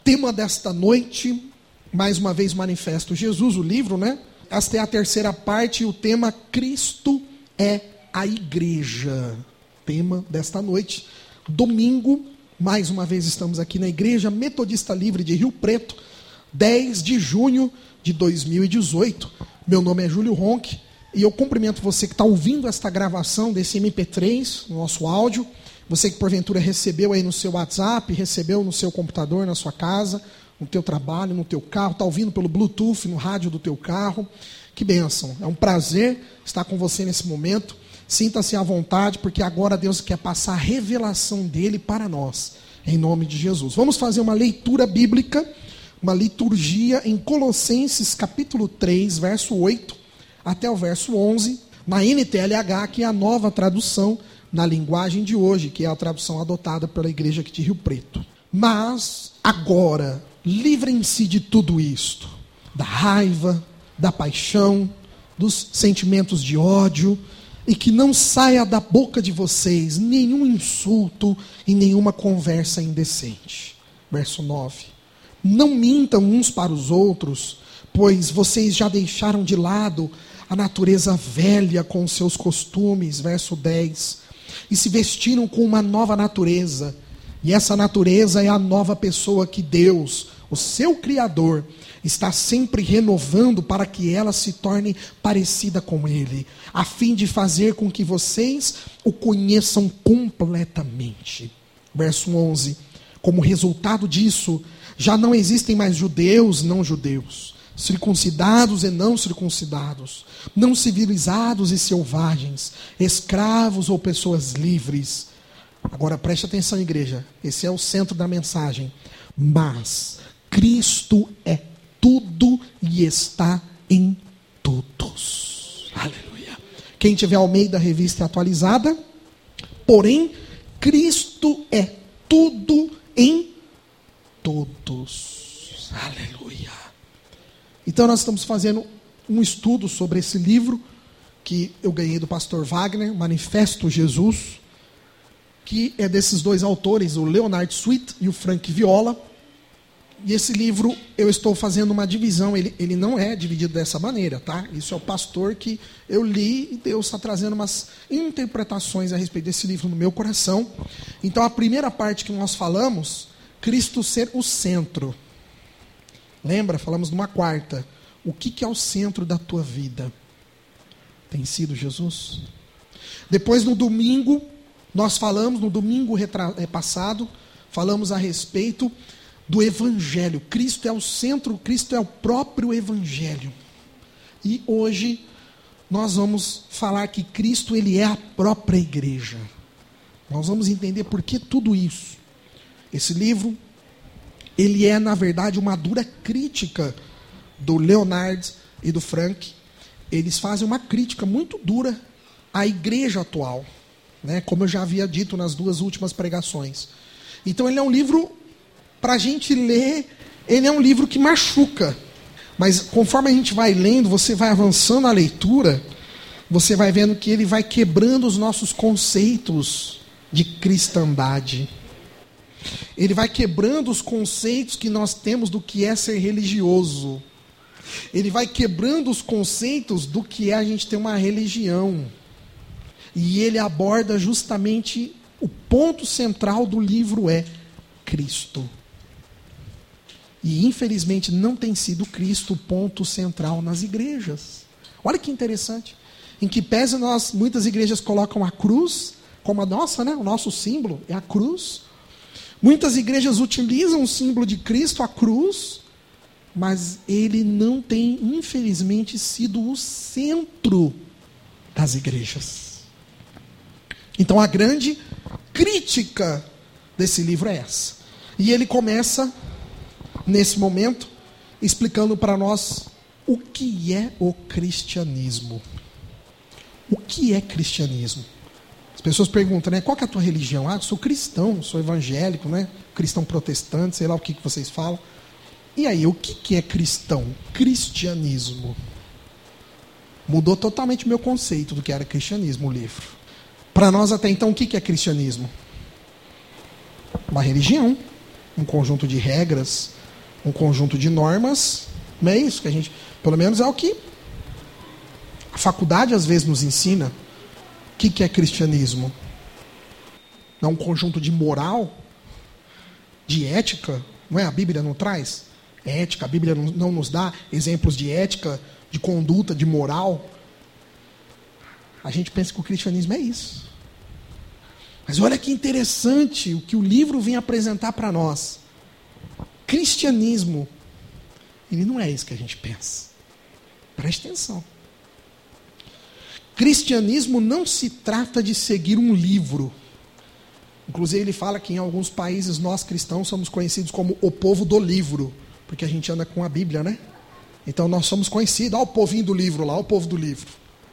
tema desta noite, mais uma vez, Manifesto Jesus, o livro, né? Esta é a terceira parte, o tema Cristo é a Igreja. Tema desta noite, domingo, mais uma vez estamos aqui na Igreja Metodista Livre de Rio Preto, 10 de junho de 2018. Meu nome é Júlio Ronck e eu cumprimento você que está ouvindo esta gravação desse MP3, no nosso áudio. Você que porventura recebeu aí no seu WhatsApp, recebeu no seu computador, na sua casa, no teu trabalho, no teu carro, está ouvindo pelo Bluetooth, no rádio do teu carro. Que bênção, é um prazer estar com você nesse momento. Sinta-se à vontade, porque agora Deus quer passar a revelação dele para nós, em nome de Jesus. Vamos fazer uma leitura bíblica, uma liturgia em Colossenses capítulo 3, verso 8 até o verso 11, na NTLH, que é a nova tradução na linguagem de hoje, que é a tradução adotada pela igreja aqui de Rio Preto. Mas agora, livrem-se de tudo isto, da raiva, da paixão, dos sentimentos de ódio, e que não saia da boca de vocês nenhum insulto e nenhuma conversa indecente. Verso 9. Não mintam uns para os outros, pois vocês já deixaram de lado a natureza velha com seus costumes. Verso 10. E se vestiram com uma nova natureza. E essa natureza é a nova pessoa que Deus, o seu Criador, está sempre renovando para que ela se torne parecida com Ele, a fim de fazer com que vocês o conheçam completamente. Verso 11. Como resultado disso, já não existem mais judeus, não judeus, circuncidados e não circuncidados, não civilizados e selvagens, escravos ou pessoas livres. Agora preste atenção, igreja, esse é o centro da mensagem. Mas Cristo é tudo e está em todos. Aleluia. Quem tiver Almeida Revista Atualizada, porém, Cristo é tudo em todos. Aleluia. Então nós estamos fazendo um estudo sobre esse livro que eu ganhei do pastor Wagner, Manifesto Jesus, que é desses dois autores, o Leonard Sweet e o Frank Viola. E esse livro, eu estou fazendo uma divisão, ele não é dividido dessa maneira, tá? Isso é o pastor que eu li e Deus está trazendo umas interpretações a respeito desse livro no meu coração. Então, a primeira parte que nós falamos, Cristo ser o centro. Lembra? Falamos numa quarta. O que é o centro da tua vida? Tem sido Jesus? Depois, no domingo, nós falamos, no domingo passado, falamos a respeito do Evangelho. Cristo é o centro, Cristo é o próprio Evangelho. E hoje nós vamos falar que Cristo, ele é a própria igreja. Nós vamos entender por que tudo isso. Esse livro, ele é, na verdade, uma dura crítica do Leonard e do Frank. Eles fazem uma crítica muito dura à igreja atual, né? Como eu já havia dito nas duas últimas pregações. Então ele é um livro para a gente ler, ele é um livro que machuca. Mas conforme a gente vai lendo, você vai avançando na leitura, você vai vendo que ele vai quebrando os nossos conceitos de cristandade. Ele vai quebrando os conceitos que nós temos do que é ser religioso. Ele vai quebrando os conceitos do que é a gente ter uma religião. E ele aborda justamente o ponto central do livro é Cristo. E infelizmente não tem sido Cristo o ponto central nas igrejas. Olha que interessante. Em que pese muitas igrejas colocam a cruz como a nossa, né? O nosso símbolo é a cruz. Muitas igrejas utilizam o símbolo de Cristo, a cruz, mas ele não tem, infelizmente, sido o centro das igrejas. Então a grande crítica desse livro é essa. E ele começa, nesse momento, explicando para nós o que é o cristianismo. O que é cristianismo? As pessoas perguntam, né? Qual que é a tua religião? Ah, eu sou cristão, sou evangélico, né? Cristão protestante, sei lá o que vocês falam. E aí, o que é cristão? Cristianismo. Mudou totalmente o meu conceito do que era cristianismo, o livro. Para nós até então, o que é cristianismo? Uma religião. um conjunto de regras, um conjunto de normas. Não é isso que a gente, pelo menos é o que a faculdade às vezes nos ensina. O que é cristianismo? É um conjunto de moral, de ética, não é? A Bíblia não traz ética, a Bíblia não nos dá exemplos de ética, de conduta, de moral. A gente pensa que o cristianismo é isso. Mas olha que interessante o que o livro vem apresentar para nós. Cristianismo, ele não é isso que a gente pensa. Preste atenção. Cristianismo não se trata de seguir um livro. Inclusive ele fala que em alguns países nós cristãos somos conhecidos como o povo do livro, porque a gente anda com a Bíblia, né? Então nós somos conhecidos, olha o povinho do livro lá, o povo do livro.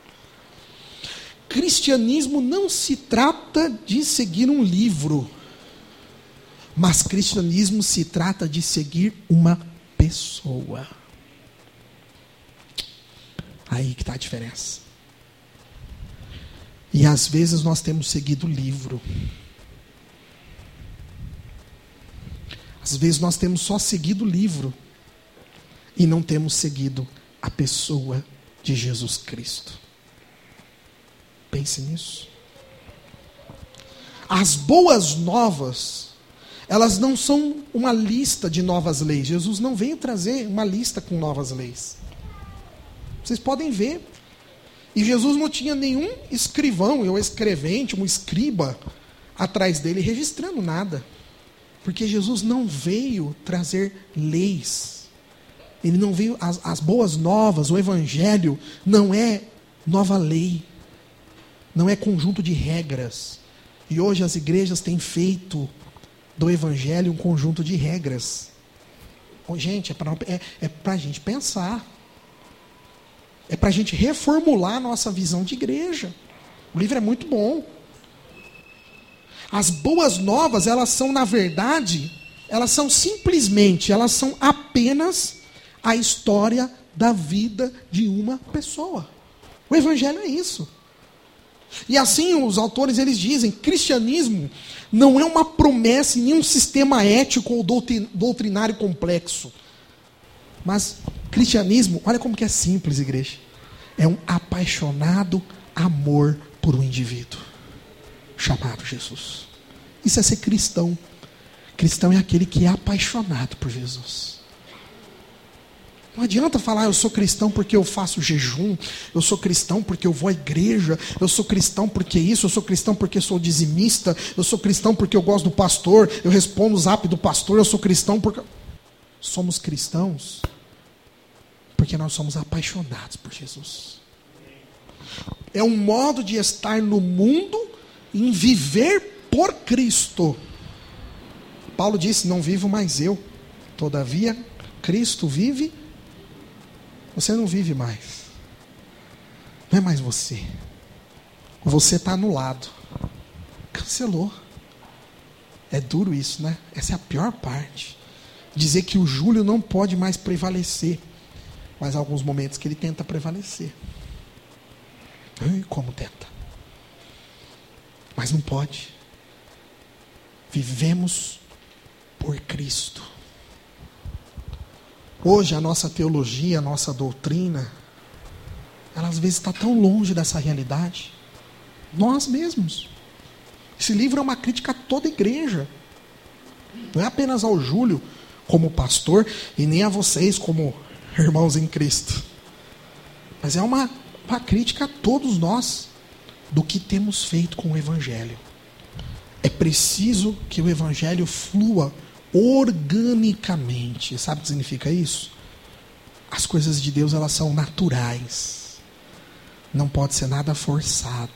Cristianismo não se trata de seguir um livro, mas cristianismo se trata de seguir uma pessoa. Aí que está a diferença. E às vezes nós temos seguido o livro. Às vezes nós temos só seguido o livro e não temos seguido a pessoa de Jesus Cristo. Pense nisso. As boas novas, elas não são uma lista de novas leis. Jesus não veio trazer uma lista com novas leis. Vocês podem ver. E Jesus não tinha nenhum escrivão, ou escrevente, um escriba atrás dele registrando nada. Porque Jesus não veio trazer leis. Ele não veio, as boas novas, o evangelho não é nova lei. Não é conjunto de regras. E hoje as igrejas têm feito do evangelho um conjunto de regras. Gente, é para a gente pensar. É para a gente reformular a nossa visão de igreja. O livro é muito bom. As boas novas, elas são, na verdade, elas são apenas a história da vida de uma pessoa. O evangelho é isso. E assim os autores eles dizem, cristianismo não é uma promessa em nenhum sistema ético ou doutrinário complexo. Mas cristianismo, olha como que é simples, igreja. É um apaixonado amor por um indivíduo chamado Jesus. Isso é ser cristão. Cristão é aquele que é apaixonado por Jesus. Não adianta falar, eu sou cristão porque eu faço jejum, eu sou cristão porque eu vou à igreja, eu sou cristão porque isso, eu sou cristão porque sou dizimista, eu sou cristão porque eu gosto do pastor, eu respondo o zap do pastor, eu sou cristão porque... Somos cristãos porque nós somos apaixonados por Jesus. É um modo de estar no mundo em viver por Cristo. Paulo disse, não vivo mais eu, todavia Cristo vive. Você não vive mais. Não é mais você. Você está anulado. Cancelou. É duro isso, né? Essa é a pior parte. Dizer que o Júlio não pode mais prevalecer. Mas há alguns momentos que ele tenta prevalecer. Como tenta? Mas não pode. Vivemos por Cristo. Hoje a nossa teologia, a nossa doutrina, ela às vezes está tão longe dessa realidade. Nós mesmos. Esse livro é uma crítica a toda a igreja. Não é apenas ao Júlio como pastor e nem a vocês como irmãos em Cristo. Mas é uma crítica a todos nós do que temos feito com o evangelho. É preciso que o evangelho flua organicamente. Sabe o que significa isso? As coisas de Deus, elas são naturais. Não pode ser nada forçado.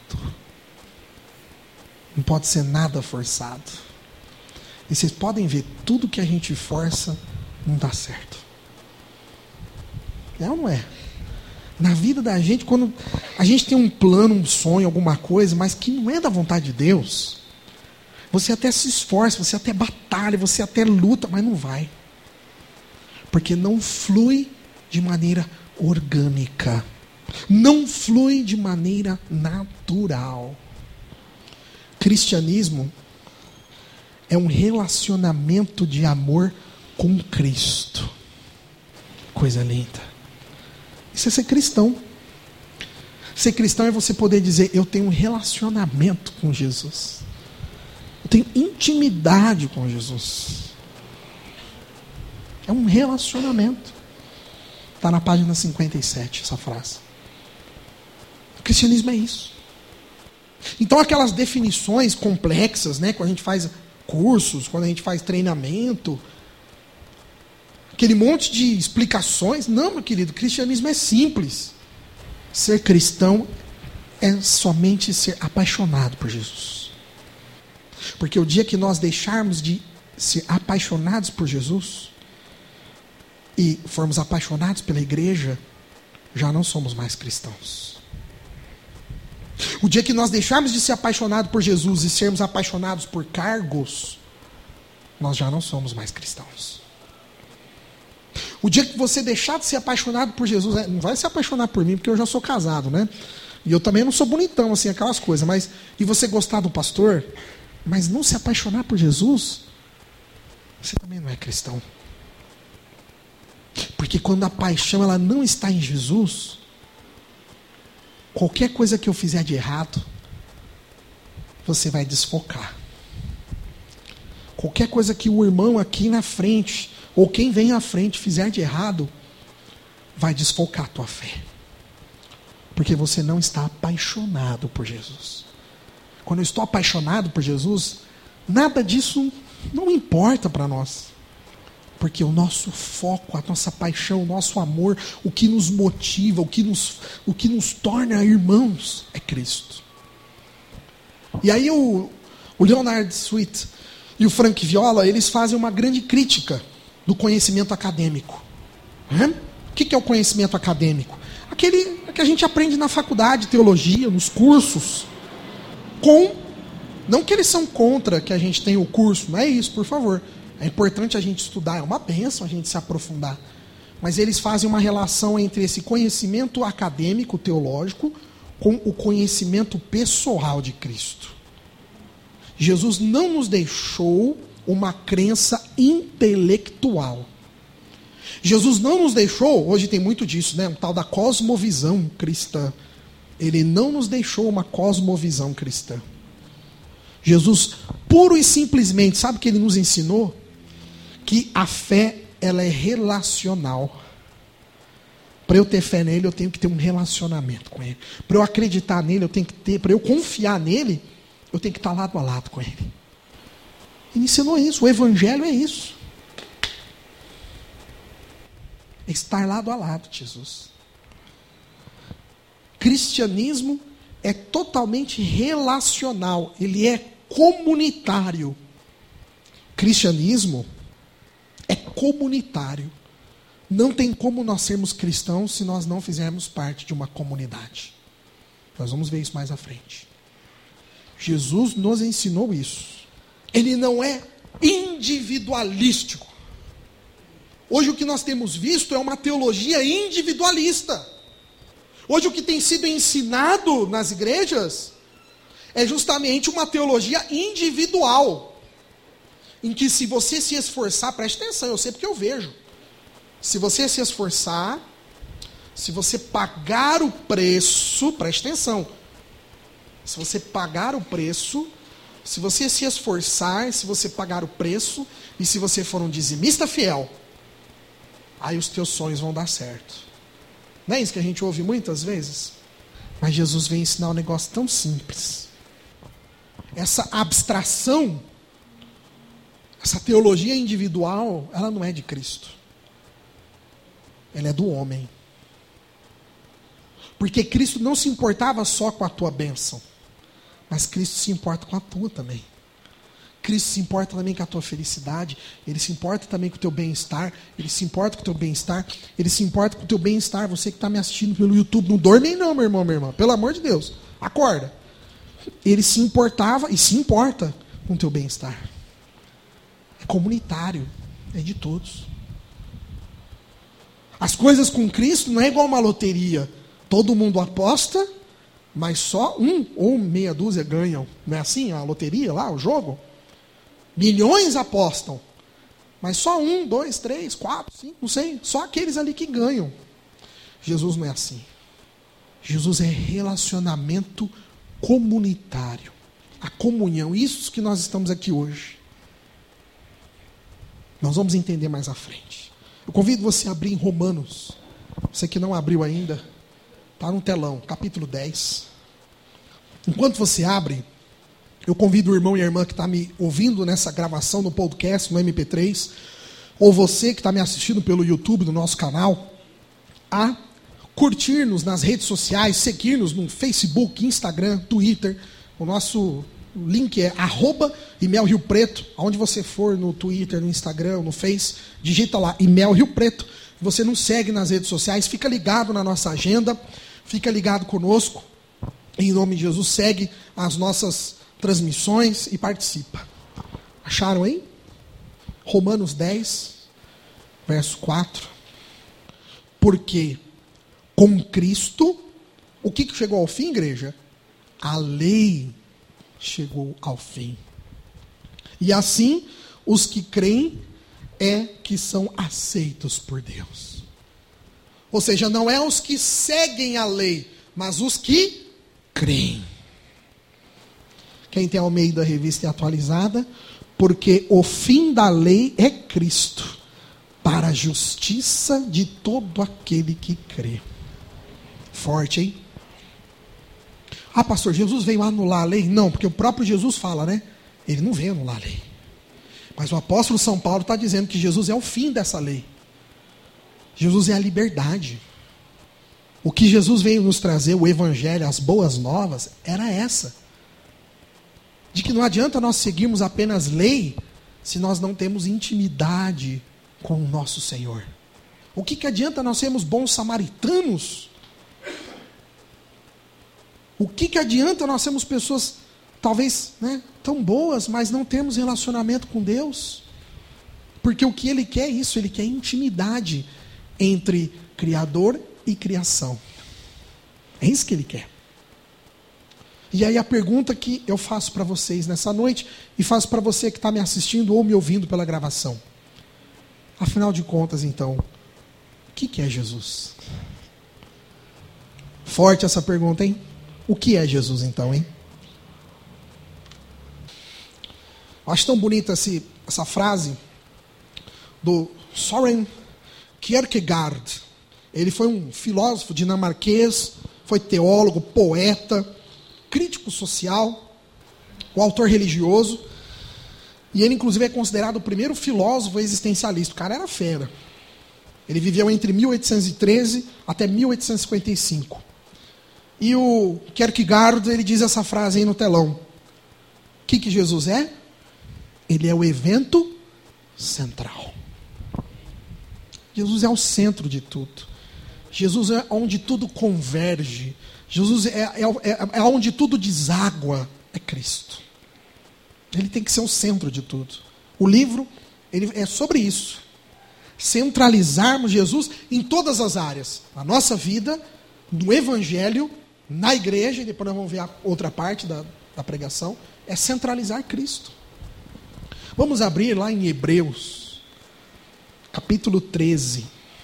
Não pode ser nada forçado. E vocês podem ver, tudo que a gente força não dá certo. É ou não é? Na vida da gente, quando a gente tem um plano, um sonho, alguma coisa, mas que não é da vontade de Deus, você até se esforça, você até batalha, você até luta, mas não vai. Porque não flui de maneira orgânica. Não flui de maneira natural. Cristianismo é um relacionamento de amor com Cristo. Coisa linda. Isso é ser cristão. Ser cristão é você poder dizer: eu tenho um relacionamento com Jesus. Eu tenho intimidade com Jesus. É um relacionamento. Está na página 57 essa frase. O cristianismo é isso. Então aquelas definições complexas, né, quando a gente faz cursos, quando a gente faz treinamento, aquele monte de explicações, não, meu querido, o cristianismo é simples. Ser cristão é somente ser apaixonado por Jesus. Porque o dia que nós deixarmos de ser apaixonados por Jesus e formos apaixonados pela igreja, já não somos mais cristãos. O dia que nós deixarmos de ser apaixonados por Jesus e sermos apaixonados por cargos, nós já não somos mais cristãos. O dia que você deixar de ser apaixonado por Jesus, não vai se apaixonar por mim, porque eu já sou casado, né? E eu também não sou bonitão, assim, aquelas coisas. Mas, e você gostar do pastor, mas não se apaixonar por Jesus, você também não é cristão. Porque quando a paixão ela não está em Jesus, qualquer coisa que eu fizer de errado, você vai desfocar. Qualquer coisa que o irmão aqui na frente, ou quem vem à frente fizer de errado, vai desfocar a tua fé. Porque você não está apaixonado por Jesus. Quando eu estou apaixonado por Jesus, nada disso não importa para nós. Porque o nosso foco, a nossa paixão, o nosso amor, o que nos motiva, o que nos torna irmãos, é Cristo. E aí o Leonard Sweet e o Frank Viola, eles fazem uma grande crítica do conhecimento acadêmico. O que é o conhecimento acadêmico? Aquele que a gente aprende na faculdade de teologia, nos cursos. Não que eles são contra que a gente tenha o curso, não é isso, por favor. É importante a gente estudar, é uma bênção a gente se aprofundar. Mas eles fazem uma relação entre esse conhecimento acadêmico, teológico, com o conhecimento pessoal de Cristo. Jesus não nos deixou uma crença intelectual. Jesus não nos deixou, hoje tem muito disso, né? Um tal da cosmovisão cristã. Ele não nos deixou uma cosmovisão cristã. Jesus, puro e simplesmente, sabe o que ele nos ensinou? Que a fé, ela é relacional. Para eu ter fé nele, eu tenho que ter um relacionamento com ele. Para eu acreditar nele, eu tenho que ter, para eu confiar nele, eu tenho que estar lado a lado com ele. Ele ensinou isso, o evangelho é isso. É estar lado a lado de Jesus. Cristianismo é totalmente relacional, ele é comunitário. Cristianismo é comunitário. Não tem como nós sermos cristãos se nós não fizermos parte de uma comunidade. Nós vamos ver isso mais à frente. Jesus nos ensinou isso. Ele não é individualístico. Hoje o que nós temos visto é uma teologia individualista. Hoje o que tem sido ensinado nas igrejas é justamente uma teologia individual. Em que se você se esforçar, preste atenção, eu sei porque eu vejo. Se você se esforçar, se você pagar o preço, preste atenção. Se você pagar o preço, se você se esforçar, se você pagar o preço, e se você for um dizimista fiel, aí os teus sonhos vão dar certo. Não é isso que a gente ouve muitas vezes? Mas Jesus vem ensinar um negócio tão simples. Essa abstração, essa teologia individual, ela não é de Cristo. Ela é do homem. Porque Cristo não se importava só com a tua bênção, mas Cristo se importa com a tua também. Cristo se importa também com a tua felicidade, Ele se importa também com o teu bem-estar, Ele se importa com o teu bem-estar, Ele se importa com o teu bem-estar. Você que está me assistindo pelo YouTube, não dorme não, meu irmão, minha irmã, pelo amor de Deus, acorda. Ele se importava e se importa com o teu bem-estar. É comunitário, é de todos. As coisas com Cristo não é igual uma loteria. Todo mundo aposta, mas só um ou meia dúzia ganham. Não é assim a loteria lá, o jogo? Milhões apostam. Mas só 1, 2, 3, 4, 5, não sei. Só aqueles ali que ganham. Jesus não é assim. Jesus é relacionamento comunitário. A comunhão. Isso que nós estamos aqui hoje. Nós vamos entender mais à frente. Eu convido você a abrir em Romanos. Você que não abriu ainda, está no telão, capítulo 10. Enquanto você abre, eu convido o irmão e a irmã que está me ouvindo nessa gravação no podcast, no MP3, ou você que está me assistindo pelo YouTube, no nosso canal, a curtir-nos nas redes sociais, seguir-nos no Facebook, Instagram, Twitter. O nosso link é @ImelRioPreto. Onde você for, no Twitter, no Instagram, no Face, digita lá, Imel Rio Preto. Você nos segue nas redes sociais, fica ligado na nossa agenda, fica ligado conosco. Em nome de Jesus, segue as nossas transmissões e participa. Acharam aí? Romanos 10, verso 4. Porque com Cristo, o que chegou ao fim, igreja? A lei chegou ao fim. E assim, os que creem é que são aceitos por Deus. Ou seja, não é os que seguem a lei, mas os que creem. Quem tem Almeida Revista Atualizada? Porque o fim da lei é Cristo, para a justiça de todo aquele que crê. Forte, hein? Ah, pastor, Jesus veio anular a lei? Não, porque o próprio Jesus fala, né? Ele não veio anular a lei. Mas o apóstolo São Paulo está dizendo que Jesus é o fim dessa lei. Jesus é a liberdade. O que Jesus veio nos trazer, o evangelho, as boas novas, era essa. De que não adianta nós seguirmos apenas lei, se nós não temos intimidade com o nosso Senhor. O que adianta nós sermos bons samaritanos? O que adianta nós sermos pessoas, talvez, tão boas, mas não termos relacionamento com Deus? Porque o que Ele quer é isso, Ele quer intimidade entre Criador e criação. É isso que Ele quer. E aí a pergunta que eu faço para vocês nessa noite, e faço para você que está me assistindo ou me ouvindo pela gravação. Afinal de contas, então, o que é Jesus? Forte essa pergunta, hein? O que é Jesus, então, hein? Eu acho tão bonita essa frase do Søren Kierkegaard. Ele foi um filósofo dinamarquês, foi teólogo, poeta, crítico social, o autor religioso. E ele, inclusive, é considerado o primeiro filósofo existencialista. O cara era fera. Ele viveu entre 1813 até 1855. E o Kierkegaard, ele diz essa frase aí no telão. O que Jesus é? Ele é o evento central. Jesus é o centro de tudo. Jesus é onde tudo converge. Jesus é onde tudo deságua. É Cristo. Ele tem que ser o centro de tudo. O livro ele é sobre isso. Centralizarmos Jesus em todas as áreas. Na nossa vida, no Evangelho, na igreja, e depois nós vamos ver a outra parte da pregação, é centralizar Cristo. Vamos abrir lá em Hebreus, capítulo 13.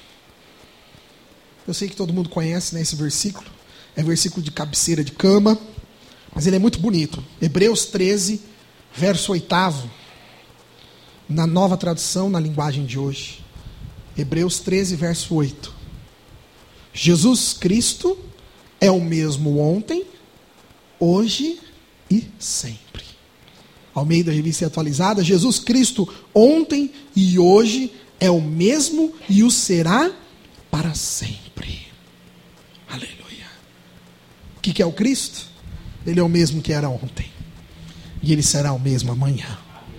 Eu sei que todo mundo conhece, né, esse versículo. É versículo de cabeceira de cama, mas ele é muito bonito. Hebreus 13, verso 8, na nova tradução, na linguagem de hoje. Hebreus 13, verso 8. Jesus Cristo é o mesmo ontem, hoje e sempre. Almeida Revista Atualizada, Jesus Cristo ontem e hoje é o mesmo e o será para sempre. Aleluia. O que é o Cristo? Ele é o mesmo que era ontem. E ele será o mesmo amanhã.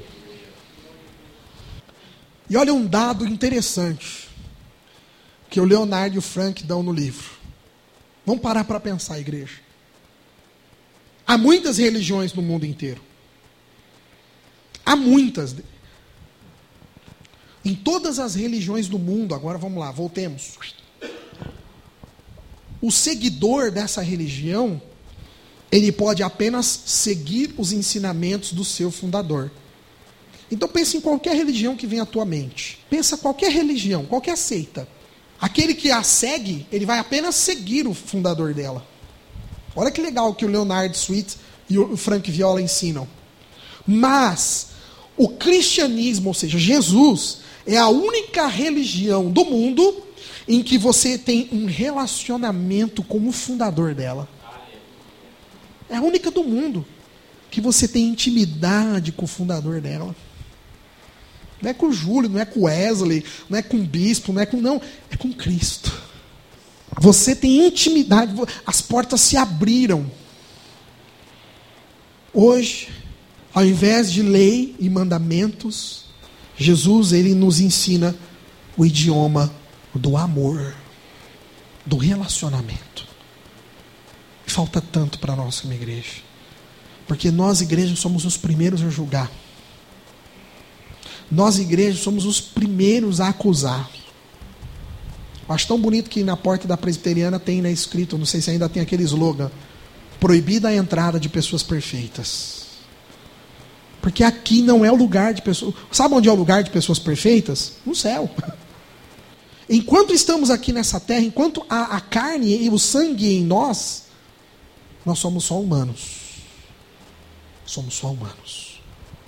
E olha um dado interessante que o Leonardo e o Frank dão no livro. Vamos parar para pensar, igreja. Há muitas religiões no mundo inteiro. Há muitas. Em todas as religiões do mundo, agora vamos lá, voltemos. O seguidor dessa religião, ele pode apenas seguir os ensinamentos do seu fundador. Então pense em qualquer religião que venha à tua mente. Pensa qualquer religião, qualquer seita. Aquele que a segue, ele vai apenas seguir o fundador dela. Olha que legal que o Leonard Sweet e o Frank Viola ensinam. Mas o cristianismo, ou seja, Jesus, é a única religião do mundo em que você tem um relacionamento com o fundador dela. É a única do mundo que você tem intimidade com o fundador dela. Não é com o Júlio, não é com o Wesley, não é com o bispo, não, é com Cristo. Você tem intimidade, as portas se abriram. Hoje, ao invés de lei e mandamentos, Jesus, ele nos ensina o idioma do amor, do relacionamento. Falta tanto para nós como igreja. Porque nós, igreja, somos os primeiros a julgar. Nós, igreja, somos os primeiros a acusar. Eu acho tão bonito que na porta da presbiteriana tem, né, escrito, não sei se ainda tem aquele slogan: proibida a entrada de pessoas perfeitas. Porque aqui não é o lugar de pessoas... Sabe onde é o lugar de pessoas perfeitas? No céu. Enquanto estamos aqui nessa terra, enquanto a carne e o sangue em nós somos só humanos. Somos só humanos.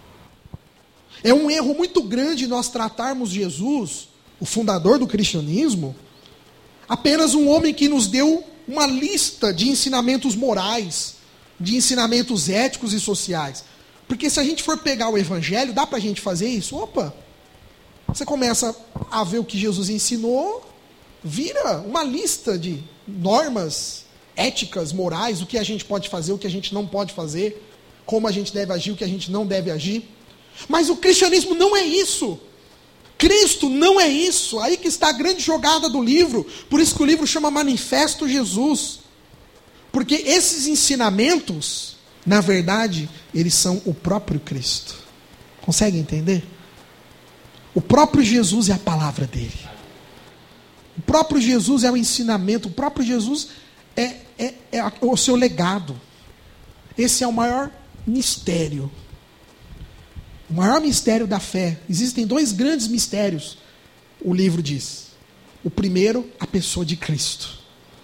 É um erro muito grande nós tratarmos Jesus, o fundador do cristianismo, apenas um homem que nos deu uma lista de ensinamentos morais, de ensinamentos éticos e sociais. Porque se a gente for pegar o evangelho, dá para a gente fazer isso? Opa! Você começa a ver o que Jesus ensinou, vira uma lista de normas éticas, morais, o que a gente pode fazer, o que a gente não pode fazer, como a gente deve agir, o que a gente não deve agir. Mas o cristianismo não é isso. Cristo não é isso. Aí que está a grande jogada do livro. Por isso que o livro chama Manifesto Jesus. Porque esses ensinamentos, na verdade, eles são o próprio Cristo. Consegue entender? O próprio Jesus é a palavra dele. O próprio Jesus é o ensinamento. O próprio Jesus é o seu legado. Esse é o maior mistério. O maior mistério da fé. Existem dois grandes mistérios, o livro diz. O primeiro, a pessoa de Cristo.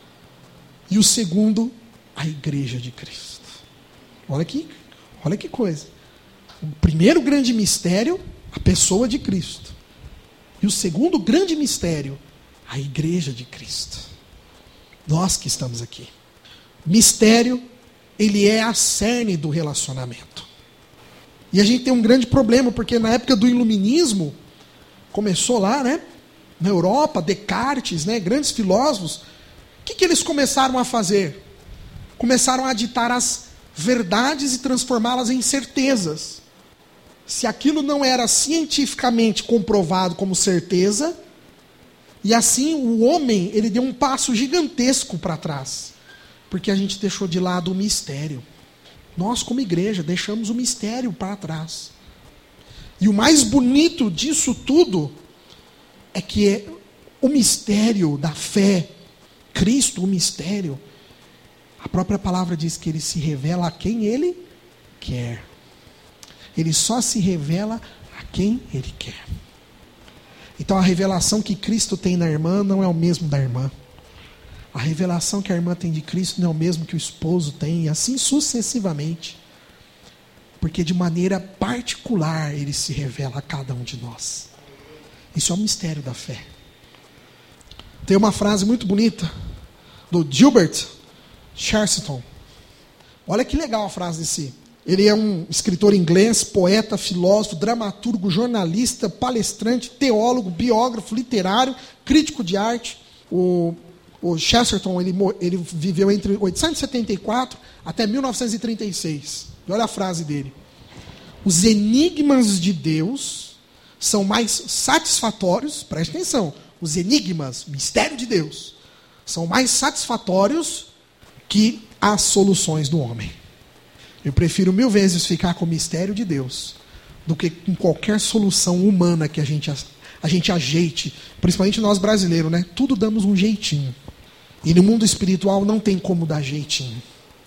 E o segundo, a igreja de Cristo. Olha que coisa. O primeiro grande mistério, a pessoa de Cristo. E o segundo grande mistério, a igreja de Cristo. Nós que estamos aqui. Mistério, ele é a cerne do relacionamento. E a gente tem um grande problema, porque na época do iluminismo, começou lá, né? Na Europa, Descartes, né? Grandes filósofos. O que eles começaram a fazer? Começaram a ditar as verdades e transformá-las em certezas. Se aquilo não era cientificamente comprovado como certeza, e assim o homem, ele deu um passo gigantesco para trás. Porque a gente deixou de lado o mistério. Nós, como igreja, deixamos o mistério para trás. E o mais bonito disso tudo é que o mistério da fé, Cristo, o mistério, a própria palavra diz que ele se revela a quem ele quer. Ele só se revela a quem ele quer. Então a revelação que Cristo tem na irmã não é o mesmo da irmã. A revelação que a irmã tem de Cristo não é o mesmo que o esposo tem, e assim sucessivamente. Porque de maneira particular ele se revela a cada um de nós. Isso é um mistério da fé. Tem uma frase muito bonita do Gilbert Chesterton. Olha que legal a frase desse. Ele é um escritor inglês, poeta, filósofo, dramaturgo, jornalista, palestrante, teólogo, biógrafo, literário, crítico de arte. O Chesterton, ele viveu entre 874 até 1936. E olha a frase dele. Os enigmas de Deus são mais satisfatórios, preste atenção, os enigmas, mistério de Deus, são mais satisfatórios que as soluções do homem. Eu prefiro 1000 vezes ficar com o mistério de Deus do que com qualquer solução humana que a gente ajeite, principalmente nós brasileiros, né? Tudo damos um jeitinho. E no mundo espiritual não tem como dar jeitinho.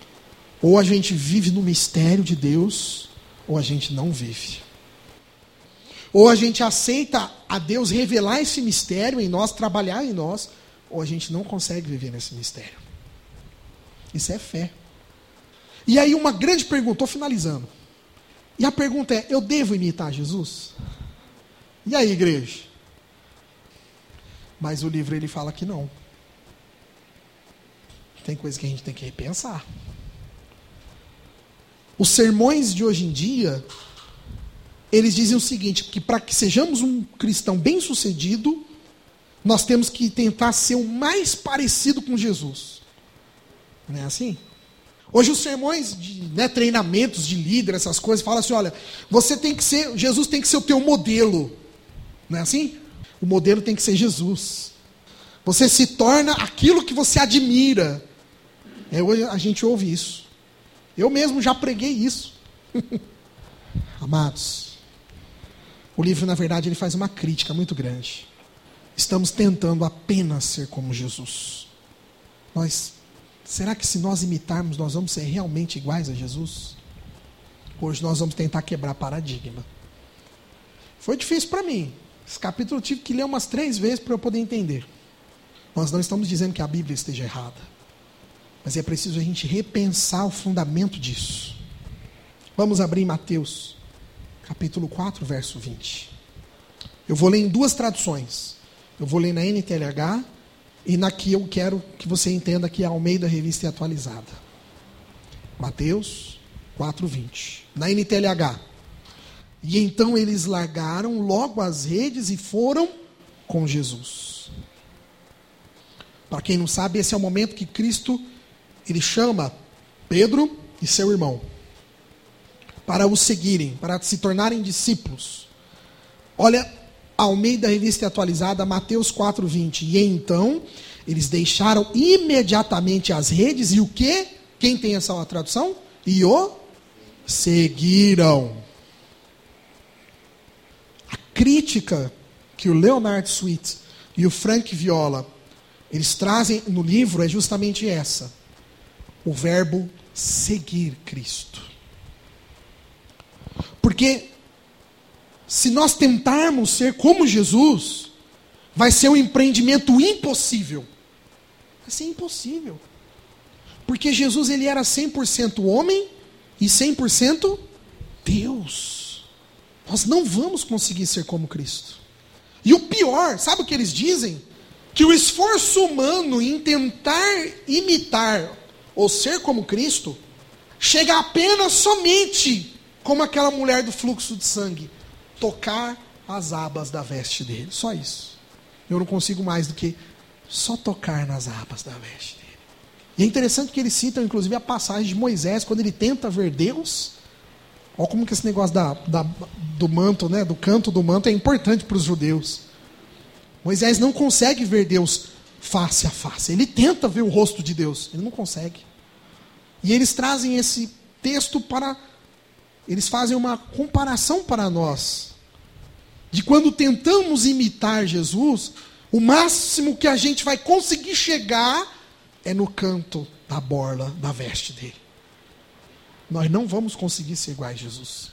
Ou a gente vive no mistério de Deus, ou a gente não vive. Ou a gente aceita a Deus revelar esse mistério em nós, trabalhar em nós, ou a gente não consegue viver nesse mistério. Isso é fé. E aí uma grande pergunta, estou finalizando. E a pergunta é, eu devo imitar Jesus? E aí, igreja? Mas o livro ele fala que não. Tem coisa que a gente tem que repensar. Os sermões de hoje em dia, eles dizem o seguinte, que para que sejamos um cristão bem-sucedido, nós temos que tentar ser o mais parecido com Jesus. Não é assim? Hoje os sermões, treinamentos de líder, essas coisas, falam assim, olha, Jesus tem que ser o teu modelo. Não é assim? O modelo tem que ser Jesus. Você se torna aquilo que você admira. Hoje a gente ouve isso. Eu mesmo já preguei isso. Amados, o livro, na verdade, ele faz uma crítica muito grande. Estamos tentando apenas ser como Jesus. Será que se nós imitarmos, nós vamos ser realmente iguais a Jesus? Hoje nós vamos tentar quebrar paradigma. Foi difícil para mim. Esse capítulo eu tive que ler umas 3 vezes para eu poder entender. Nós não estamos dizendo que a Bíblia esteja errada. Mas é preciso a gente repensar o fundamento disso. Vamos abrir Mateus, capítulo 4, verso 20. Eu vou ler em 2 traduções. Eu vou ler na NTLH e na que eu quero que você entenda que é a Almeida Revista e Atualizada. Mateus 4, 20. Na NTLH. E então eles largaram logo as redes e foram com Jesus. Para quem não sabe, esse é o momento que Cristo ele chama Pedro e seu irmão para o seguirem, para se tornarem discípulos. Olha, Almeida Revista e Atualizada, Mateus 4, 20. E então eles deixaram imediatamente as redes e o quê? Quem tem essa tradução? E o seguiram. A crítica que o Leonard Sweet e o Frank Viola eles trazem no livro é justamente essa. O verbo seguir Cristo. Porque se nós tentarmos ser como Jesus, vai ser um empreendimento impossível. Vai ser impossível. Porque Jesus ele era 100% homem e 100% Deus. Nós não vamos conseguir ser como Cristo. E o pior, sabe o que eles dizem? Que o esforço humano em tentar imitar ou ser como Cristo, chega apenas somente como aquela mulher do fluxo de sangue, tocar as abas da veste dele, só isso. Eu não consigo mais do que só tocar nas abas da veste dele. E é interessante que eles citam inclusive a passagem de Moisés, quando ele tenta ver Deus. Olha como que esse negócio do manto, do canto do manto é importante para os judeus. Moisés não consegue ver Deus face a face. Ele tenta ver o rosto de Deus. Ele não consegue. E eles trazem esse texto eles fazem uma comparação para nós. De quando tentamos imitar Jesus, o máximo que a gente vai conseguir chegar é no canto da borla da veste dele. Nós não vamos conseguir ser iguais a Jesus.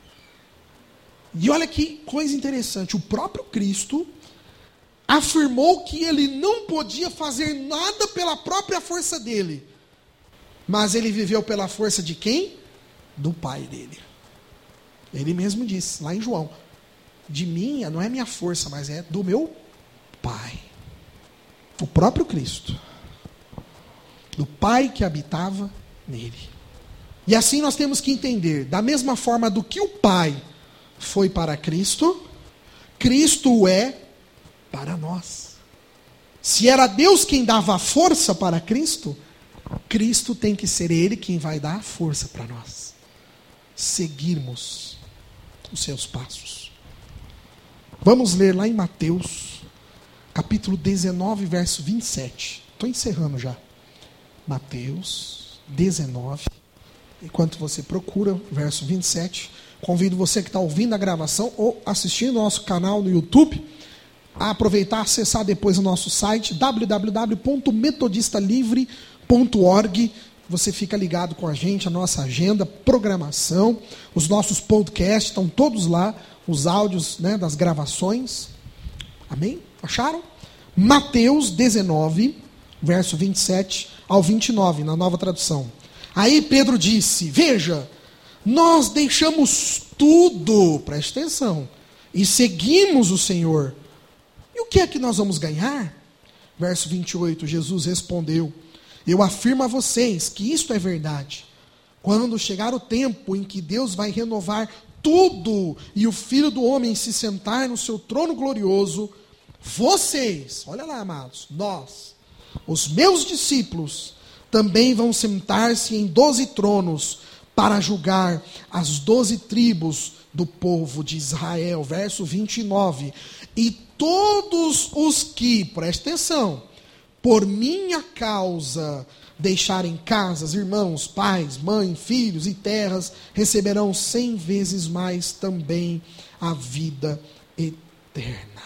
E olha que coisa interessante. O próprio Cristo afirmou que ele não podia fazer nada pela própria força dele. Mas ele viveu pela força de quem? Do Pai dele. Ele mesmo disse, lá em João, de mim não é minha força, mas é do meu Pai. O próprio Cristo. Do Pai que habitava nele. E assim nós temos que entender, da mesma forma do que o Pai foi para Cristo, Cristo é para nós. Se era Deus quem dava a força para Cristo, Cristo tem que ser Ele quem vai dar a força para nós seguirmos os seus passos. Vamos ler lá em Mateus, capítulo 19, verso 27. Estou encerrando já. Mateus 19. Enquanto você procura, verso 27, convido você que está ouvindo a gravação ou assistindo ao nosso canal no YouTube, a aproveitar e acessar depois o nosso site, www.metodistalivre.org, você fica ligado com a gente, a nossa agenda, programação, os nossos podcasts estão todos lá, os áudios, né, das gravações. Amém? Acharam? Mateus 19, verso 27 ao 29, na Nova Tradução. Aí Pedro disse, veja, nós deixamos tudo, preste atenção, e seguimos o Senhor. E o que é que nós vamos ganhar? Verso 28, Jesus respondeu, eu afirmo a vocês que isto é verdade. Quando chegar o tempo em que Deus vai renovar tudo e o Filho do Homem se sentar no seu trono glorioso, vocês, olha lá, amados, nós, os meus discípulos, também vão sentar-se em 12 tronos para julgar as 12 tribos do povo de Israel. Verso 29. E todos os que, preste atenção, por minha causa deixarem casas, irmãos, pais, mãe, filhos e terras, receberão 100 vezes mais também a vida eterna.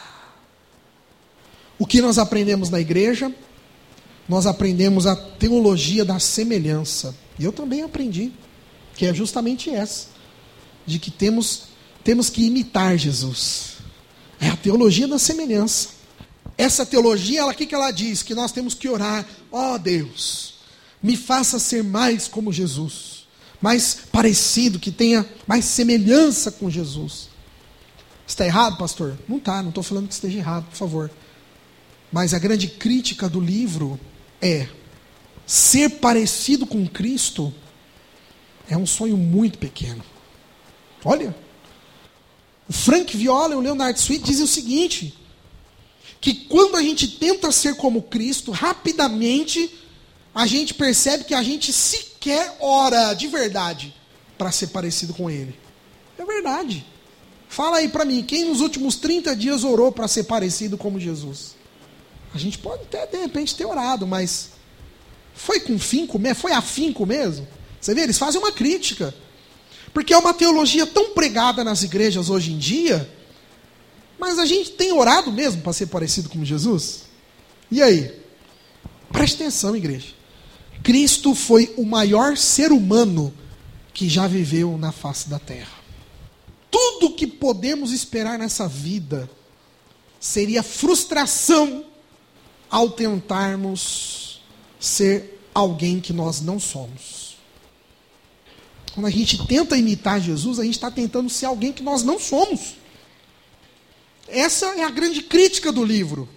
O que nós aprendemos na igreja? Nós aprendemos a teologia da semelhança. E eu também aprendi, que é justamente essa, de que temos que imitar Jesus. É a teologia da semelhança. Essa teologia, o que ela diz? Que nós temos que orar, ó Deus, me faça ser mais como Jesus, mais parecido, que tenha mais semelhança com Jesus. Está errado, pastor? Não está, não estou falando que esteja errado, por favor. Mas a grande crítica do livro é ser parecido com Cristo é um sonho muito pequeno. Olha, o Frank Viola e o Leonard Sweet dizem o seguinte, que quando a gente tenta ser como Cristo, rapidamente a gente percebe que a gente sequer ora de verdade para ser parecido com Ele. É verdade. Fala aí para mim, quem nos últimos 30 dias orou para ser parecido como Jesus? A gente pode até, de repente, ter orado, mas foi com finco mesmo? Foi afinco mesmo? Você vê, eles fazem uma crítica. Porque é uma teologia tão pregada nas igrejas hoje em dia, mas a gente tem orado mesmo para ser parecido com Jesus? E aí? Preste atenção, igreja. Cristo foi o maior ser humano que já viveu na face da terra. Tudo que podemos esperar nessa vida seria frustração ao tentarmos ser alguém que nós não somos. Quando a gente tenta imitar Jesus, a gente está tentando ser alguém que nós não somos. Essa é a grande crítica do livro.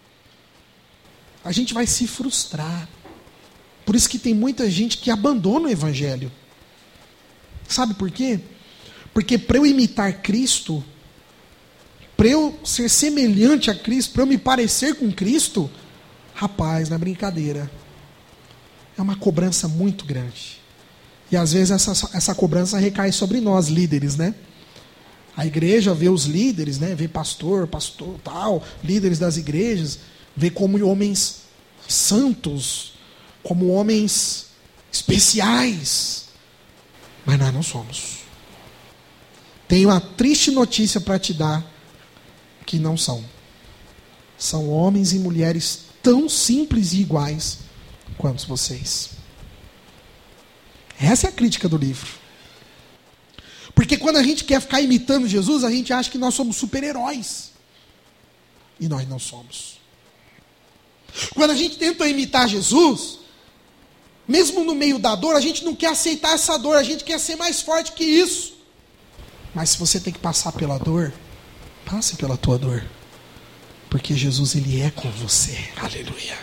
A gente vai se frustrar. Por isso que tem muita gente que abandona o Evangelho. Sabe por quê? Porque para eu imitar Cristo, para eu ser semelhante a Cristo, para eu me parecer com Cristo, rapaz, não é brincadeira. É uma cobrança muito grande. E às vezes essa cobrança recai sobre nós, líderes, né? A igreja vê os líderes, né? Vê pastor, tal, líderes das igrejas, vê como homens santos, como homens especiais. Mas nós não somos. Tenho uma triste notícia para te dar, que não são. São homens e mulheres tão simples e iguais quanto vocês. Essa é a crítica do livro. Porque quando a gente quer ficar imitando Jesus, a gente acha que nós somos super-heróis. E nós não somos. Quando a gente tenta imitar Jesus, mesmo no meio da dor, a gente não quer aceitar essa dor, a gente quer ser mais forte que isso. Mas se você tem que passar pela dor, passe pela tua dor. Porque Jesus, Ele é com você. Aleluia.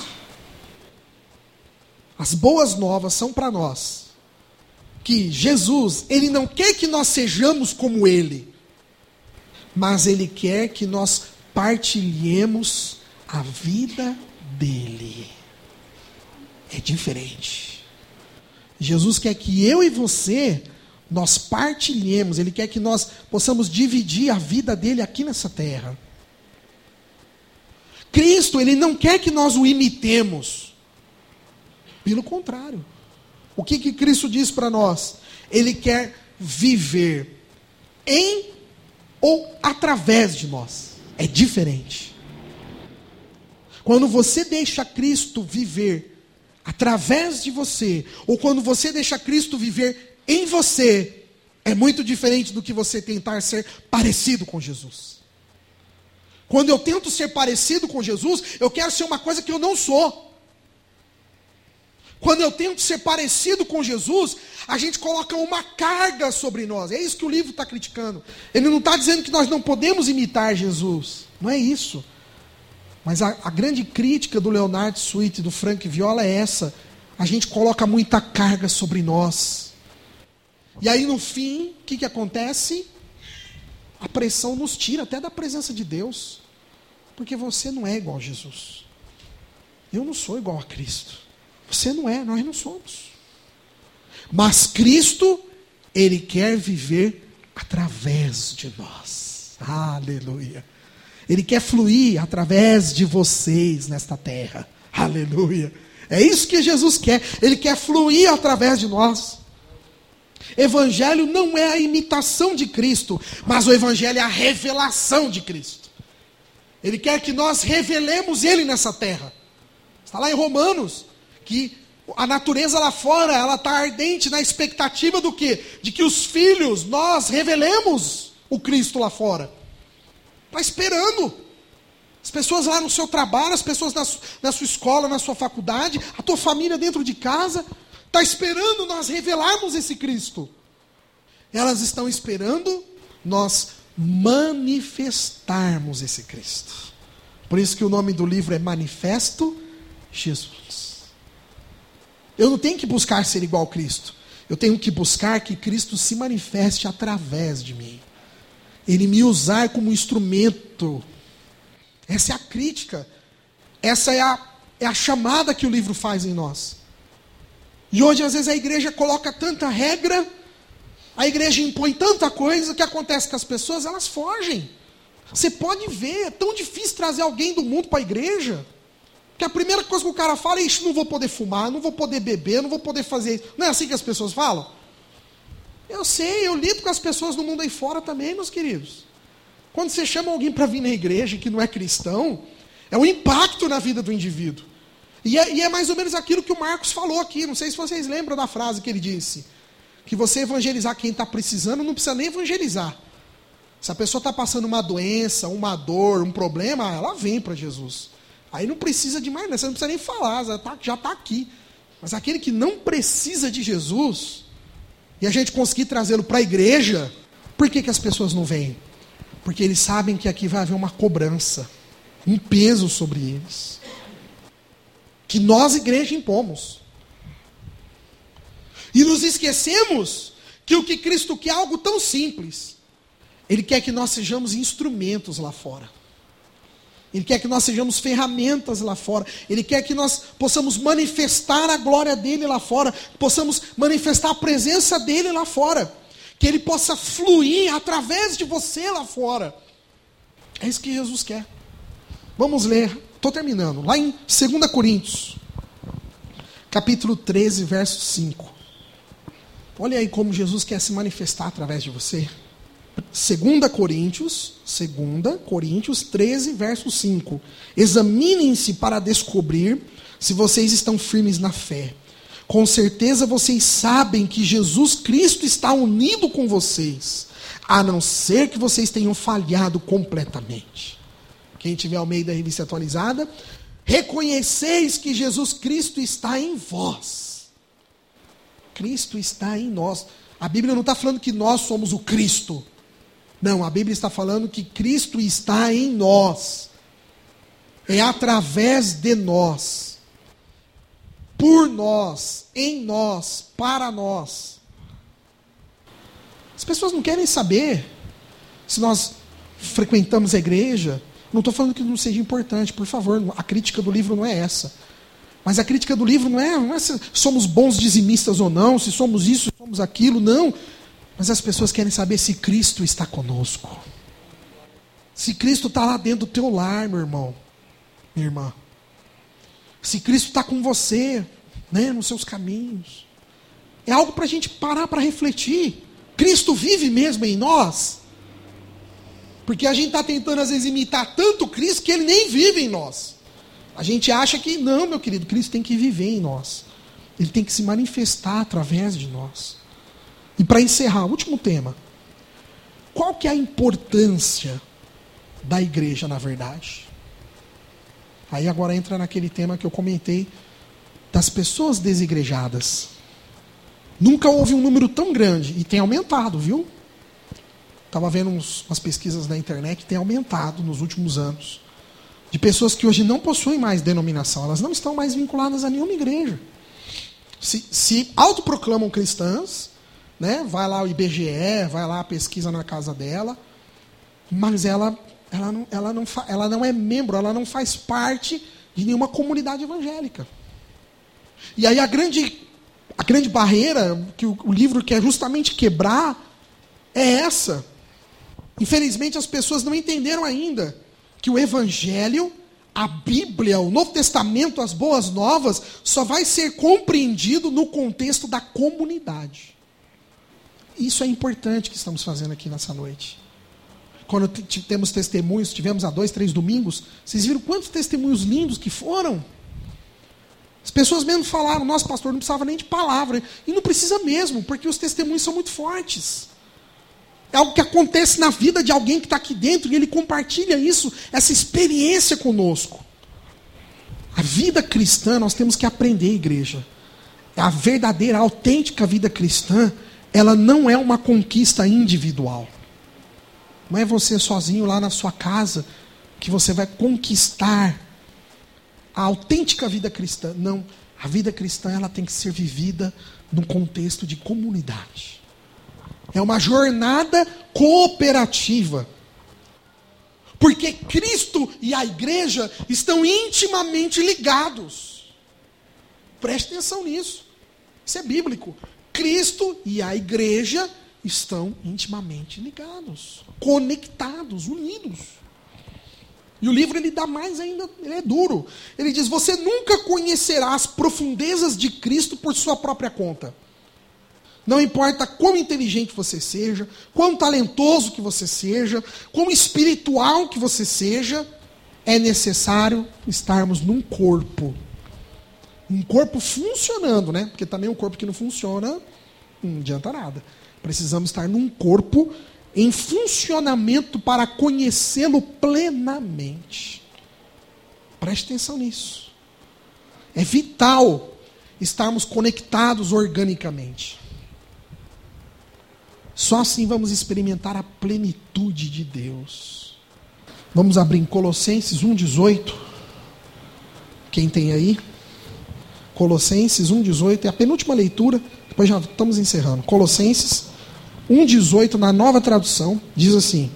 As boas novas são para nós. Que Jesus, Ele não quer que nós sejamos como Ele. Mas Ele quer que nós partilhemos a vida dEle. É diferente. Jesus quer que eu e você, nós partilhemos. Ele quer que nós possamos dividir a vida dEle aqui nessa terra. Cristo, Ele não quer que nós o imitemos. Pelo contrário. O que Cristo diz para nós? Ele quer viver em ou através de nós. É diferente. Quando você deixa Cristo viver através de você, ou quando você deixa Cristo viver em você, é muito diferente do que você tentar ser parecido com Jesus. Quando eu tento ser parecido com Jesus, eu quero ser uma coisa que eu não sou. Quando eu tento ser parecido com Jesus, a gente coloca uma carga sobre nós. É isso que o livro está criticando. Ele não está dizendo que nós não podemos imitar Jesus. Não é isso. Mas a grande crítica do Leonard Sweet e do Frank Viola é essa. A gente coloca muita carga sobre nós. E aí no fim, o que acontece? A pressão nos tira até da presença de Deus. Porque você não é igual a Jesus. Eu não sou igual a Cristo. Você não é, nós não somos. Mas Cristo, Ele quer viver através de nós. Aleluia. Ele quer fluir através de vocês nesta terra. Aleluia. É isso que Jesus quer. Ele quer fluir através de nós. Evangelho não é a imitação de Cristo, mas o Evangelho é a revelação de Cristo. Ele quer que nós revelemos Ele nessa terra. Está lá em Romanos, que a natureza lá fora, ela está ardente na expectativa do quê? De que os filhos, nós revelemos o Cristo lá fora. Está esperando. As pessoas lá no seu trabalho, as pessoas na sua escola, na sua faculdade, a tua família dentro de casa, está esperando nós revelarmos esse Cristo. Elas estão esperando nós manifestarmos esse Cristo. Por isso que o nome do livro é Manifesto Jesus. Eu não tenho que buscar ser igual a Cristo. Eu tenho que buscar que Cristo se manifeste através de mim. Ele me usar como instrumento. Essa é a crítica. Essa é a chamada que o livro faz em nós. E hoje, às vezes, a igreja coloca tanta regra, a igreja impõe tanta coisa, o que acontece com as pessoas? Elas fogem. Você pode ver, é tão difícil trazer alguém do mundo para a igreja, que a primeira coisa que o cara fala é: não vou poder fumar, não vou poder beber, não vou poder fazer isso. Não é assim que as pessoas falam? Eu sei, eu lido com as pessoas do mundo aí fora também, meus queridos. Quando você chama alguém para vir na igreja que não é cristão, é um impacto na vida do indivíduo. E é mais ou menos aquilo que o Marcos falou aqui. Não sei se vocês lembram da frase que ele disse. Que você evangelizar quem está precisando, não precisa nem evangelizar. Se a pessoa está passando uma doença, uma dor, um problema, ela vem para Jesus. Aí não precisa de mais nada, você não precisa nem falar, já está aqui. Mas aquele que não precisa de Jesus, e a gente conseguir trazê-lo para a igreja, por que as pessoas não vêm? Porque eles sabem que aqui vai haver uma cobrança, um peso sobre eles. Que nós, igreja, impomos. E nos esquecemos que o que Cristo quer é algo tão simples. Ele quer que nós sejamos instrumentos lá fora. Ele quer que nós sejamos ferramentas lá fora. Ele quer que nós possamos manifestar a glória dele lá fora. Possamos manifestar a presença dele lá fora. Que ele possa fluir através de você lá fora. É isso que Jesus quer. Vamos ler. Estou terminando. Lá em 2 Coríntios. Capítulo 13, verso 5. Olha aí como Jesus quer se manifestar através de você. 2 Coríntios 13, verso 5. Examinem-se para descobrir se vocês estão firmes na fé. Com certeza vocês sabem que Jesus Cristo está unido com vocês, a não ser que vocês tenham falhado completamente. Quem tiver ao meio da revista atualizada, reconheceis que Jesus Cristo está em vós. Cristo está em nós. A Bíblia não está falando que nós somos o Cristo. Não, a Bíblia está falando que Cristo está em nós. É através de nós. Por nós, em nós, para nós. As pessoas não querem saber se nós frequentamos a igreja. Não estou falando que não seja importante, por favor. A crítica do livro não é essa. Mas a crítica do livro não é se somos bons dizimistas ou não, se somos isso, se somos aquilo, não. Mas as pessoas querem saber se Cristo está conosco. Se Cristo está lá dentro do teu lar, meu irmão, minha irmã. Se Cristo está com você, né, nos seus caminhos. É algo para a gente parar para refletir. Cristo vive mesmo em nós? Porque a gente está tentando às vezes imitar tanto Cristo que Ele nem vive em nós. A gente acha que não, meu querido, Cristo tem que viver em nós. Ele tem que se manifestar através de nós. E para encerrar, último tema. Qual que é a importância da igreja, na verdade? Aí agora entra naquele tema que eu comentei das pessoas desigrejadas. Nunca houve um número tão grande, e tem aumentado, viu? Estava vendo umas pesquisas na internet que tem aumentado nos últimos anos. De pessoas que hoje não possuem mais denominação, elas não estão mais vinculadas a nenhuma igreja. Se autoproclamam cristãs, né? Vai lá o IBGE, vai lá a pesquisa na casa dela, mas ela não é membro, ela não faz parte de nenhuma comunidade evangélica. E aí a grande barreira que o livro quer justamente quebrar é essa. Infelizmente as pessoas não entenderam ainda que o Evangelho, a Bíblia, o Novo Testamento, as Boas Novas, só vai ser compreendido no contexto da comunidade. Isso é importante que estamos fazendo aqui nessa noite. Quando temos testemunhos, tivemos há 2, 3 domingos, vocês viram quantos testemunhos lindos que foram? As pessoas mesmo falaram, nosso pastor não precisava nem de palavra. E não precisa mesmo, porque os testemunhos são muito fortes. É algo que acontece na vida de alguém que está aqui dentro e ele compartilha isso, essa experiência conosco. A vida cristã, nós temos que aprender, igreja. A verdadeira, autêntica vida cristã, ela não é uma conquista individual. Não é você sozinho lá na sua casa que você vai conquistar a autêntica vida cristã. Não, a vida cristã ela tem que ser vivida num contexto de comunidade. É uma jornada cooperativa. Porque Cristo e a igreja estão intimamente ligados. Preste atenção nisso. Isso é bíblico. Cristo e a igreja estão intimamente ligados, conectados, unidos. E o livro ele dá mais ainda, ele é duro. Ele diz, você nunca conhecerá as profundezas de Cristo por sua própria conta. Não importa quão inteligente você seja, quão talentoso que você seja, quão espiritual que você seja, é necessário estarmos num corpo. Um corpo funcionando, né? Porque também um corpo que não funciona, não adianta nada. Precisamos estar num corpo em funcionamento para conhecê-lo plenamente. Preste atenção nisso. É vital estarmos conectados organicamente. Só assim vamos experimentar a plenitude de Deus. Vamos abrir em Colossenses 1,18. Quem tem aí? Colossenses 1,18 é a penúltima leitura, depois já estamos encerrando. Colossenses 1,18 na Nova Tradução, diz assim,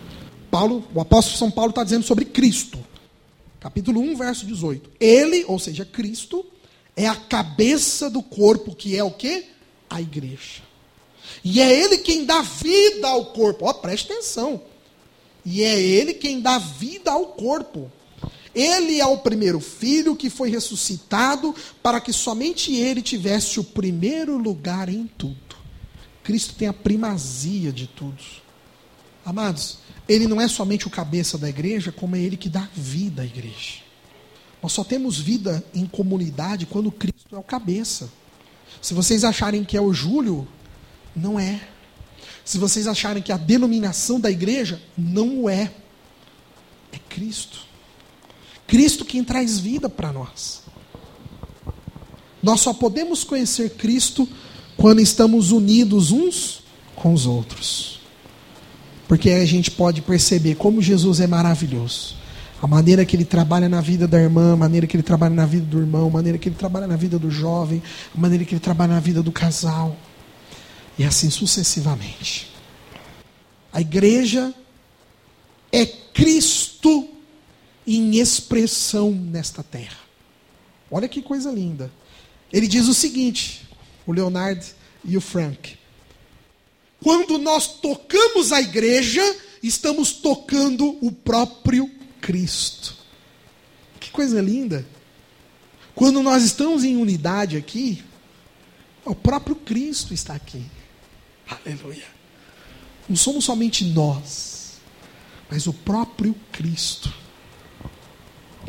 o apóstolo São Paulo está dizendo sobre Cristo. Capítulo 1, verso 18. Ele, ou seja, Cristo, é a cabeça do corpo, que é o quê? A igreja. E é Ele quem dá vida ao corpo. Preste atenção. E é Ele quem dá vida ao corpo. Ele é o primeiro filho que foi ressuscitado para que somente Ele tivesse o primeiro lugar em tudo. Cristo tem a primazia de tudo. Amados, Ele não é somente o cabeça da igreja, como é Ele que dá vida à igreja. Nós só temos vida em comunidade quando Cristo é o cabeça. Se vocês acharem que é o Júlio, não é. Se vocês acharem que a denominação da igreja, não é. É Cristo. Cristo quem traz vida para nós. Nós só podemos conhecer Cristo quando estamos unidos uns com os outros. Porque aí a gente pode perceber como Jesus é maravilhoso. A maneira que Ele trabalha na vida da irmã, a maneira que Ele trabalha na vida do irmão, a maneira que Ele trabalha na vida do jovem, a maneira que Ele trabalha na vida do casal. E assim sucessivamente. A igreja é Cristo em expressão nesta terra. Olha que coisa linda. Ele diz o seguinte, o Leonard e o Frank. Quando nós tocamos a igreja, estamos tocando o próprio Cristo. Que coisa linda. Quando nós estamos em unidade aqui, o próprio Cristo está aqui. Aleluia. Não somos somente nós, mas o próprio Cristo.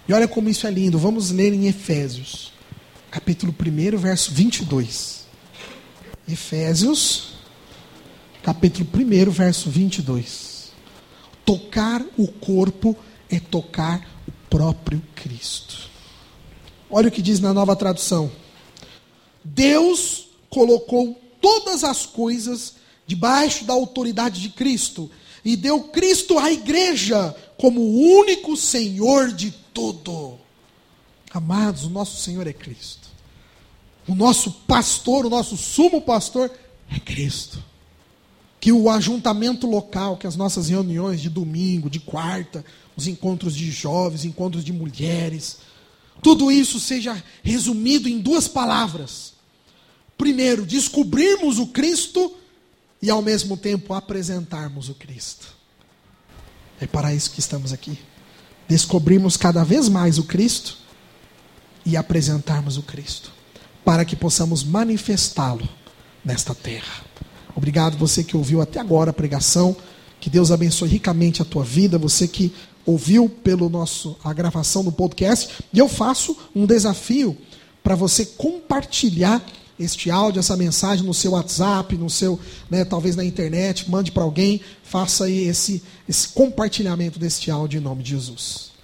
E olha como isso é lindo. Vamos ler em Efésios, capítulo 1, verso 22. Efésios, capítulo 1, verso 22. Tocar o corpo é tocar o próprio Cristo. Olha o que diz na Nova Tradução. Deus colocou todas as coisas debaixo da autoridade de Cristo e deu Cristo à igreja como o único Senhor de tudo. Amados, o nosso Senhor é Cristo. O nosso pastor, o nosso sumo pastor é Cristo. Que o ajuntamento local, que as nossas reuniões de domingo, de quarta, os encontros de jovens, encontros de mulheres, tudo isso seja resumido em 2 palavras. Primeiro, descobrirmos o Cristo e ao mesmo tempo apresentarmos o Cristo. É para isso que estamos aqui. Descobrirmos cada vez mais o Cristo e apresentarmos o Cristo, para que possamos manifestá-lo nesta terra. Obrigado você que ouviu até agora a pregação. Que Deus abençoe ricamente a tua vida. Você que ouviu a gravação do podcast. E eu faço um desafio para você compartilhar este áudio, essa mensagem no seu WhatsApp, talvez na internet, mande para alguém, faça aí esse compartilhamento deste áudio em nome de Jesus.